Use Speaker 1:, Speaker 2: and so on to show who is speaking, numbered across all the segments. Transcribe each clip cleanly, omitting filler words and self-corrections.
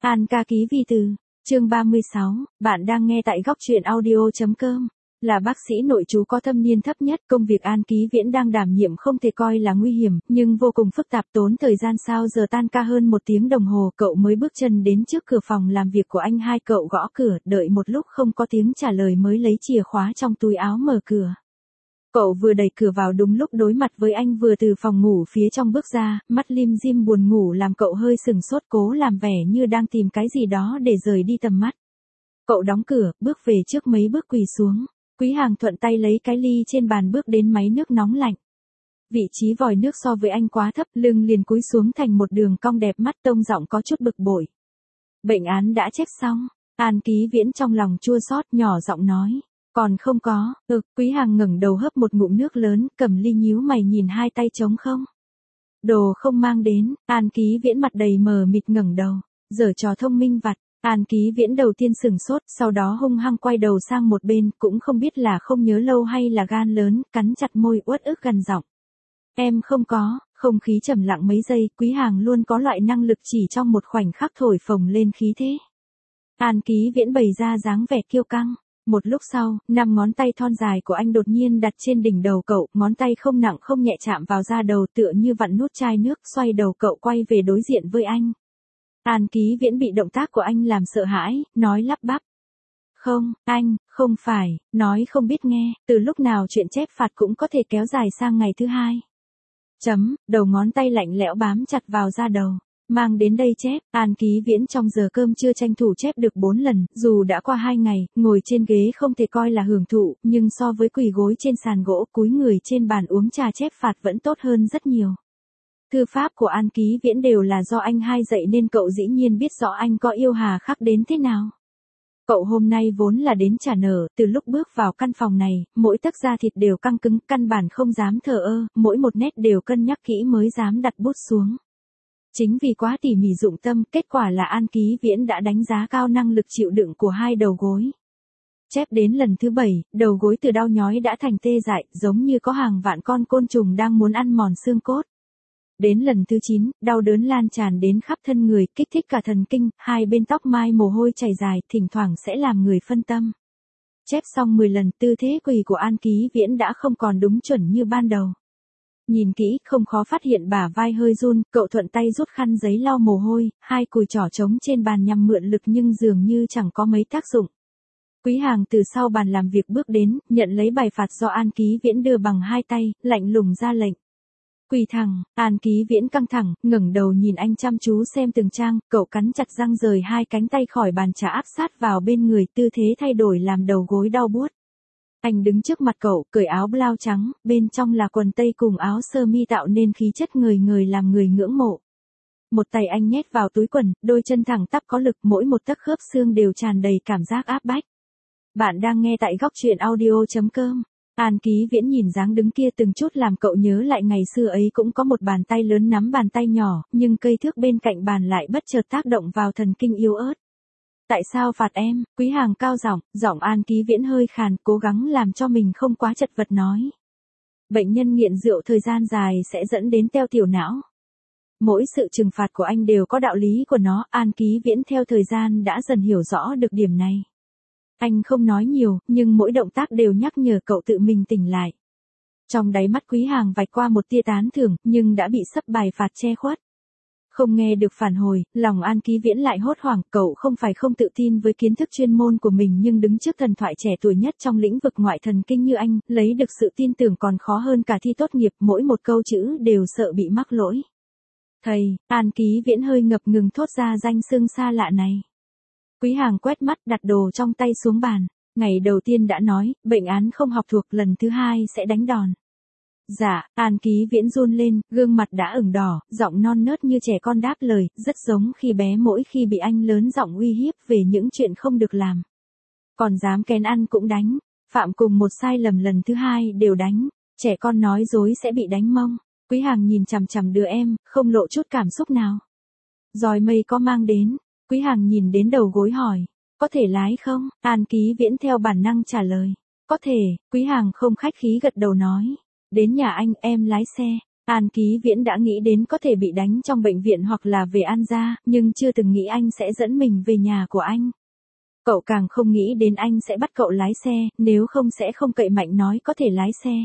Speaker 1: An ca ký vi từ, chương 36, bạn đang nghe tại góc truyện audio.com. Là bác sĩ nội trú có thâm niên thấp nhất, công việc An Ký Viễn đang đảm nhiệm không thể coi là nguy hiểm, nhưng vô cùng phức tạp, tốn thời gian sao giờ tan ca hơn 1 tiếng đồng hồ, cậu mới bước chân đến trước cửa phòng làm việc của anh hai. Cậu gõ cửa, đợi một lúc không có tiếng trả lời mới lấy chìa khóa trong túi áo mở cửa. Cậu vừa đẩy cửa vào đúng lúc đối mặt với anh vừa từ phòng ngủ phía trong bước ra, mắt lim dim buồn ngủ làm cậu hơi sừng sốt, cố làm vẻ như đang tìm cái gì đó để rời đi tầm mắt. Cậu đóng cửa, bước về trước mấy bước quỳ xuống. Quý Hàng thuận tay lấy cái ly trên bàn bước đến máy nước nóng lạnh. Vị trí vòi nước so với anh quá thấp, lưng liền cúi xuống thành một đường cong đẹp mắt, tông giọng có chút bực bội. Bệnh án đã chép xong. An Ký Viễn trong lòng chua xót nhỏ giọng nói. Còn không có. Quý Hàng ngẩng đầu hớp một ngụm nước lớn, cầm ly nhíu mày nhìn hai tay trống không. Đồ không mang đến. An Ký Viễn mặt đầy mờ mịt ngẩng đầu. Giở trò thông minh vặt. An Ký Viễn đầu tiên sừng sốt, sau đó hung hăng quay đầu sang một bên, cũng không biết là không nhớ lâu hay là gan lớn, cắn chặt môi uất ức gằn giọng. Em không có. Không khí trầm lặng mấy giây, Quý Hàng luôn có loại năng lực chỉ trong một khoảnh khắc thổi phồng lên khí thế. An Ký Viễn bày ra dáng vẻ kiêu căng. Một lúc sau, 5 ngón tay thon dài của anh đột nhiên đặt trên đỉnh đầu cậu, ngón tay không nặng không nhẹ chạm vào da đầu tựa như vặn nút chai nước, xoay đầu cậu quay về đối diện với anh. An Ký Viễn bị động tác của anh làm sợ hãi, nói lắp bắp. Không, anh, không phải, nói không biết nghe, từ lúc nào chuyện chép phạt cũng có thể kéo dài sang ngày thứ 2. Đầu ngón tay lạnh lẽo bám chặt vào da đầu. Mang đến đây chép. An Ký Viễn trong giờ cơm trưa tranh thủ chép được 4 lần, dù đã qua 2 ngày, ngồi trên ghế không thể coi là hưởng thụ, nhưng so với quỳ gối trên sàn gỗ cúi người trên bàn uống trà chép phạt vẫn tốt hơn rất nhiều. Thư pháp của An Ký Viễn đều là do anh hai dạy nên cậu dĩ nhiên biết rõ anh có yêu hà khắc đến thế nào. Cậu hôm nay vốn là đến trả nợ, từ lúc bước vào căn phòng này, mỗi tấc da thịt đều căng cứng, căn bản không dám thờ ơ, mỗi một nét đều cân nhắc kỹ mới dám đặt bút xuống. Chính vì quá tỉ mỉ dụng tâm, kết quả là An Ký Viễn đã đánh giá cao năng lực chịu đựng của hai đầu gối. Chép đến lần thứ 7, đầu gối từ đau nhói đã thành tê dại, giống như có hàng vạn con côn trùng đang muốn ăn mòn xương cốt. Đến lần thứ 9, đau đớn lan tràn đến khắp thân người, kích thích cả thần kinh, hai bên tóc mai mồ hôi chảy dài, thỉnh thoảng sẽ làm người phân tâm. Chép xong 10 lần, tư thế quỳ của An Ký Viễn đã không còn đúng chuẩn như ban đầu. Nhìn kỹ, không khó phát hiện bả vai hơi run, cậu thuận tay rút khăn giấy lau mồ hôi, hai cùi trỏ trống trên bàn nhằm mượn lực nhưng dường như chẳng có mấy tác dụng. Quý Hàng từ sau bàn làm việc bước đến, nhận lấy bài phạt do An Ký Viễn đưa bằng hai tay, lạnh lùng ra lệnh. Quỳ thẳng. An Ký Viễn căng thẳng, ngẩng đầu nhìn anh chăm chú xem từng trang, cậu cắn chặt răng rời hai cánh tay khỏi bàn trà áp sát vào bên người, tư thế thay đổi làm đầu gối đau buốt. Anh đứng trước mặt cậu, cởi áo blau trắng, bên trong là quần tây cùng áo sơ mi tạo nên khí chất người người làm người ngưỡng mộ. Một tay anh nhét vào túi quần, đôi chân thẳng tắp có lực, mỗi một tấc khớp xương đều tràn đầy cảm giác áp bách. Bạn đang nghe tại góc truyện audio.com. An Ký Viễn nhìn dáng đứng kia từng chút làm cậu nhớ lại ngày xưa ấy cũng có một bàn tay lớn nắm bàn tay nhỏ, nhưng cây thước bên cạnh bàn lại bất chợt tác động vào thần kinh yếu ớt. Tại sao phạt em? Quý Hàng cao giọng, giọng An Ký Viễn hơi khàn, cố gắng làm cho mình không quá chật vật nói. Bệnh nhân nghiện rượu thời gian dài sẽ dẫn đến teo tiểu não. Mỗi sự trừng phạt của anh đều có đạo lý của nó, An Ký Viễn theo thời gian đã dần hiểu rõ được điểm này. Anh không nói nhiều, nhưng mỗi động tác đều nhắc nhở cậu tự mình tỉnh lại. Trong đáy mắt Quý Hàng vạch qua một tia tán thưởng, nhưng đã bị sấp bài phạt che khuất. Không nghe được phản hồi, lòng An Ký Viễn lại hốt hoảng, cậu không phải không tự tin với kiến thức chuyên môn của mình nhưng đứng trước thần thoại trẻ tuổi nhất trong lĩnh vực ngoại thần kinh như anh, lấy được sự tin tưởng còn khó hơn cả thi tốt nghiệp, mỗi một câu chữ đều sợ bị mắc lỗi. Thầy, An Ký Viễn hơi ngập ngừng thốt ra danh xưng xa lạ này. Quý Hàng quét mắt đặt đồ trong tay xuống bàn, ngày đầu tiên đã nói, bệnh án không học thuộc, lần thứ 2 sẽ đánh đòn. Dạ, An Ký Viễn run lên, gương mặt đã ửng đỏ, giọng non nớt như trẻ con đáp lời, rất giống khi bé mỗi khi bị anh lớn giọng uy hiếp về những chuyện không được làm. Còn dám kén ăn cũng đánh, phạm cùng một sai lầm lần thứ 2 đều đánh, trẻ con nói dối sẽ bị đánh mông. Quý Hàng nhìn chằm chằm đứa em, không lộ chút cảm xúc nào. Rồi mây có mang đến. Quý Hàng nhìn đến đầu gối hỏi, có thể lái không? An Ký Viễn theo bản năng trả lời, có thể. Quý Hàng không khách khí gật đầu nói, đến nhà anh em lái xe. An Ký Viễn đã nghĩ đến có thể bị đánh trong bệnh viện hoặc là về An gia, nhưng chưa từng nghĩ anh sẽ dẫn mình về nhà của anh. Cậu càng không nghĩ đến anh sẽ bắt cậu lái xe, nếu không sẽ không cậy mạnh nói có thể lái xe.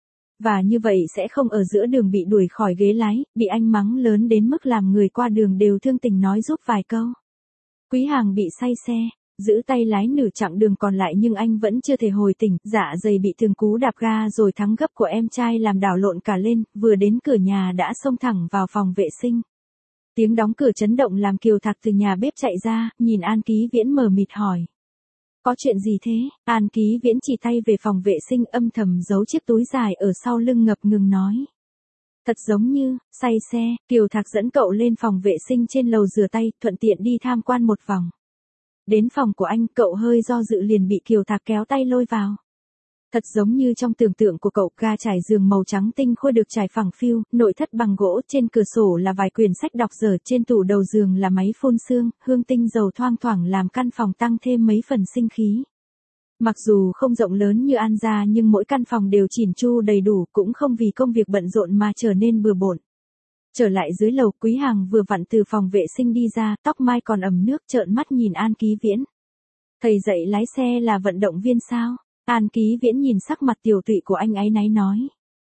Speaker 1: Và như vậy sẽ không ở giữa đường bị đuổi khỏi ghế lái, bị anh mắng lớn đến mức làm người qua đường đều thương tình nói giúp vài câu. Quý Hàng bị say xe, giữ tay lái nửa chặng đường còn lại nhưng anh vẫn chưa thể hồi tỉnh, dạ dày bị từng cú đạp ga rồi thắng gấp của em trai làm đảo lộn cả lên, vừa đến cửa nhà đã xông thẳng vào phòng vệ sinh. Tiếng đóng cửa chấn động làm Kiều Thạc từ nhà bếp chạy ra, nhìn An Ký Viễn mờ mịt hỏi. Có chuyện gì thế? An Ký Viễn chỉ tay về phòng vệ sinh âm thầm giấu chiếc túi dài ở sau lưng ngập ngừng nói. Thật giống như, say xe, Kiều Thạc dẫn cậu lên phòng vệ sinh trên lầu rửa tay, thuận tiện đi tham quan một vòng. Đến phòng của anh, cậu hơi do dự liền bị Kiều Thạc kéo tay lôi vào. Thật giống như trong tưởng tượng của cậu, ga trải giường màu trắng tinh khôi được trải phẳng phiu, nội thất bằng gỗ, trên cửa sổ là vài quyển sách đọc dở, trên tủ đầu giường là máy phun sương, hương tinh dầu thoang thoảng làm căn phòng tăng thêm mấy phần sinh khí. Mặc dù không rộng lớn như An gia nhưng mỗi căn phòng đều chỉn chu đầy đủ, cũng không vì công việc bận rộn mà trở nên bừa bộn. Trở lại dưới lầu, Quý Hàng vừa vặn từ phòng vệ sinh đi ra, tóc mai còn ẩm nước, trợn mắt nhìn An Ký Viễn. Thầy dạy lái xe là vận động viên sao? An Ký Viễn nhìn sắc mặt tiều tụy của anh áy náy nói.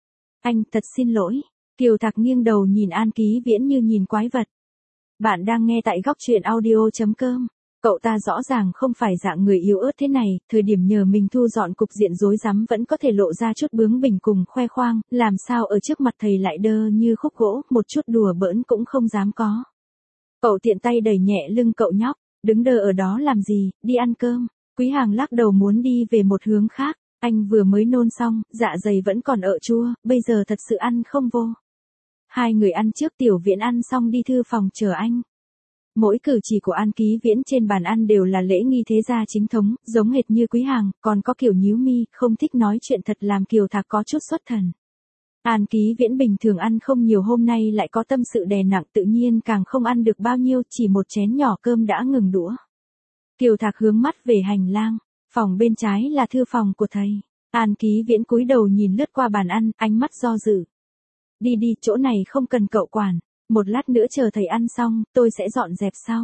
Speaker 1: Anh thật xin lỗi. Kiều Thạc nghiêng đầu nhìn An Ký Viễn như nhìn quái vật. Bạn đang nghe tại góc truyện audio.com. Cậu ta rõ ràng không phải dạng người yếu ớt thế này, thời điểm nhờ mình thu dọn cục diện rối rắm vẫn có thể lộ ra chút bướng bỉnh cùng khoe khoang, làm sao ở trước mặt thầy lại đơ như khúc gỗ, một chút đùa bỡn cũng không dám có. Cậu tiện tay đẩy nhẹ lưng cậu nhóc, đứng đơ ở đó làm gì, đi ăn cơm. Quý Hàng lắc đầu muốn đi về một hướng khác, anh vừa mới nôn xong, dạ dày vẫn còn ợ chua, bây giờ thật sự ăn không vô. Hai người ăn trước, Tiểu Viễn ăn xong đi thư phòng chờ anh. Mỗi cử chỉ của An Ký Viễn trên bàn ăn đều là lễ nghi thế gia chính thống, giống hệt như Quý Hàng, còn có kiểu nhíu mi, không thích nói chuyện thật làm Kiều Thạc có chút xuất thần. An Ký Viễn bình thường ăn không nhiều, hôm nay lại có tâm sự đè nặng, tự nhiên càng không ăn được bao nhiêu, chỉ một chén nhỏ cơm đã ngừng đũa. Kiều Thạc hướng mắt về hành lang, phòng bên trái là thư phòng của thầy. An Ký Viễn cúi đầu nhìn lướt qua bàn ăn, ánh mắt do dự. Đi đi, chỗ này không cần cậu quản, một lát nữa chờ thầy ăn xong, tôi sẽ dọn dẹp sau.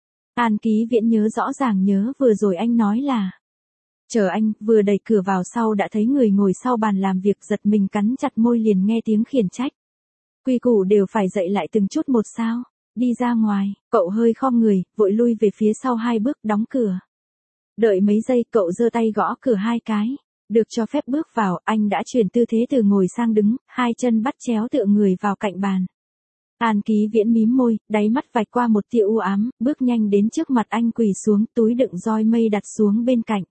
Speaker 1: An Ký Viễn nhớ rõ ràng nhớ vừa rồi anh nói là. Chờ anh, vừa đẩy cửa vào sau đã thấy người ngồi sau bàn làm việc, giật mình cắn chặt môi liền nghe tiếng khiển trách. Quy củ đều phải dạy lại từng chút một sao. Đi ra ngoài, cậu hơi khom người, vội lui về phía sau 2 bước, đóng cửa. Đợi mấy giây, cậu giơ tay gõ cửa 2 cái. Được cho phép bước vào, anh đã chuyển tư thế từ ngồi sang đứng, 2 chân bắt chéo tựa người vào cạnh bàn. An Ký Viễn mím môi, đáy mắt vạch qua một tia u ám, bước nhanh đến trước mặt anh quỳ xuống, túi đựng roi mây đặt xuống bên cạnh.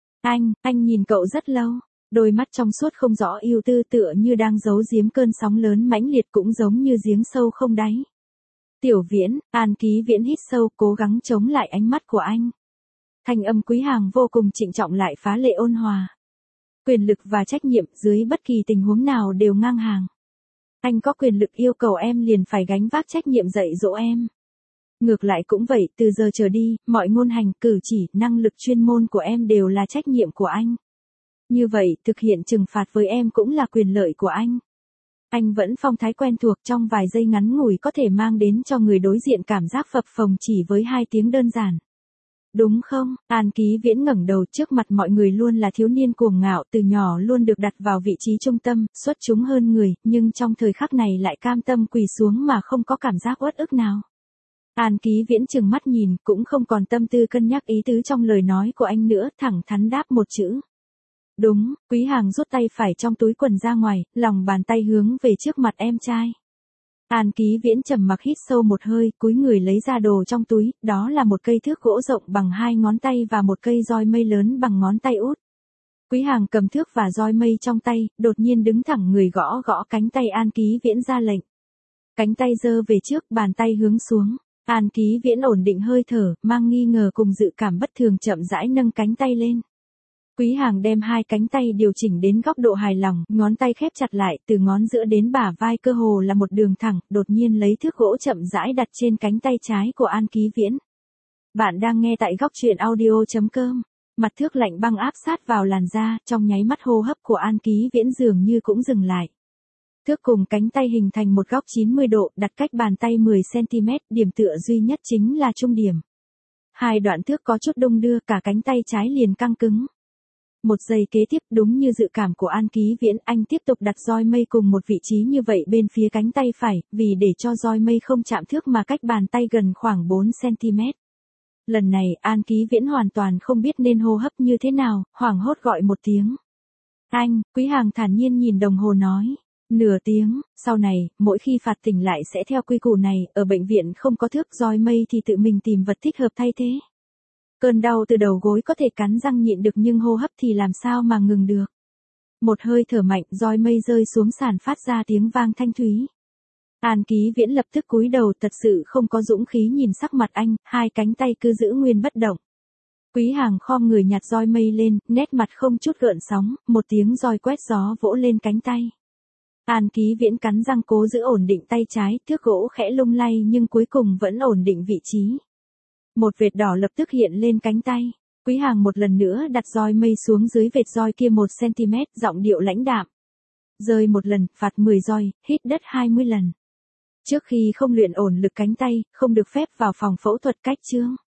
Speaker 1: Anh nhìn cậu rất lâu, đôi mắt trong suốt không rõ ưu tư tựa như đang giấu giếm cơn sóng lớn mãnh liệt, cũng giống như giếng sâu không đáy. Tiểu Viễn, An Ký Viễn hít sâu, cố gắng chống lại ánh mắt của anh. Thanh âm Quý Hàng vô cùng trịnh trọng lại phá lệ ôn hòa. Quyền lực và trách nhiệm dưới bất kỳ tình huống nào đều ngang hàng. Anh có quyền lực yêu cầu em liền phải gánh vác trách nhiệm dạy dỗ em. Ngược lại cũng vậy, từ giờ trở đi, mọi ngôn hành, cử chỉ, năng lực chuyên môn của em đều là trách nhiệm của anh. Như vậy, thực hiện trừng phạt với em cũng là quyền lợi của anh. Anh vẫn phong thái quen thuộc, trong vài giây ngắn ngủi có thể mang đến cho người đối diện cảm giác phập phồng chỉ với 2 tiếng đơn giản. Đúng không? An Ký Viễn ngẩng đầu, trước mặt mọi người luôn là thiếu niên cuồng ngạo, từ nhỏ luôn được đặt vào vị trí trung tâm, xuất chúng hơn người, nhưng trong thời khắc này lại cam tâm quỳ xuống mà không có cảm giác uất ức nào. An Ký Viễn trừng mắt nhìn, cũng không còn tâm tư cân nhắc ý tứ trong lời nói của anh nữa, thẳng thắn đáp một chữ. Đúng. Quý Hàng rút tay phải trong túi quần ra ngoài, lòng bàn tay hướng về trước mặt em trai. An Ký Viễn trầm mặc hít sâu một hơi, cúi người lấy ra đồ trong túi, đó là một cây thước gỗ rộng bằng 2 ngón tay và một cây roi mây lớn bằng ngón tay út. Quý Hàng cầm thước và roi mây trong tay, đột nhiên đứng thẳng người gõ gõ cánh tay An Ký Viễn ra lệnh. Cánh tay giơ về trước, bàn tay hướng xuống. An Ký Viễn ổn định hơi thở, mang nghi ngờ cùng dự cảm bất thường chậm rãi nâng cánh tay lên. Quý Hàng đem 2 cánh tay điều chỉnh đến góc độ hài lòng, ngón tay khép chặt lại, từ ngón giữa đến bả vai cơ hồ là một đường thẳng, đột nhiên lấy thước gỗ chậm rãi đặt trên cánh tay trái của An Ký Viễn. Bạn đang nghe tại góc truyện audio.com. Mặt thước lạnh băng áp sát vào làn da, trong nháy mắt hô hấp của An Ký Viễn dường như cũng dừng lại. Thước cùng cánh tay hình thành một góc 90 độ, đặt cách bàn tay 10 cm, điểm tựa duy nhất chính là trung điểm. Hai đoạn thước có chút đung đưa, cả cánh tay trái liền căng cứng. Một giây kế tiếp, đúng như dự cảm của An Ký Viễn, anh tiếp tục đặt roi mây cùng một vị trí như vậy bên phía cánh tay phải, vì để cho roi mây không chạm thước mà cách bàn tay gần khoảng 4 cm. Lần này, An Ký Viễn hoàn toàn không biết nên hô hấp như thế nào, hoảng hốt gọi một tiếng. Anh, Quý Hàng thản nhiên nhìn đồng hồ nói. Nửa tiếng, sau này, mỗi khi phạt tỉnh lại sẽ theo quy củ này, ở bệnh viện không có thước roi mây thì tự mình tìm vật thích hợp thay thế. Cơn đau từ đầu gối có thể cắn răng nhịn được nhưng hô hấp thì làm sao mà ngừng được. Một hơi thở mạnh, roi mây rơi xuống sàn phát ra tiếng vang thanh thúy. An Ký Viễn lập tức cúi đầu, thật sự không có dũng khí nhìn sắc mặt anh, hai cánh tay cứ giữ nguyên bất động. Quý Hàng khom người nhặt roi mây lên, nét mặt không chút gợn sóng, một tiếng roi quét gió vỗ lên cánh tay. An Ký Viễn cắn răng cố giữ ổn định tay trái, thước gỗ khẽ lung lay nhưng cuối cùng vẫn ổn định vị trí. Một vệt đỏ lập tức hiện lên cánh tay. Quý Hàng một lần nữa đặt roi mây xuống dưới vệt roi kia 1 cm, giọng điệu lãnh đạm. Rơi một lần, phạt 10 roi, hít đất 20 lần. Trước khi không luyện ổn lực cánh tay, không được phép vào phòng phẫu thuật cách chương.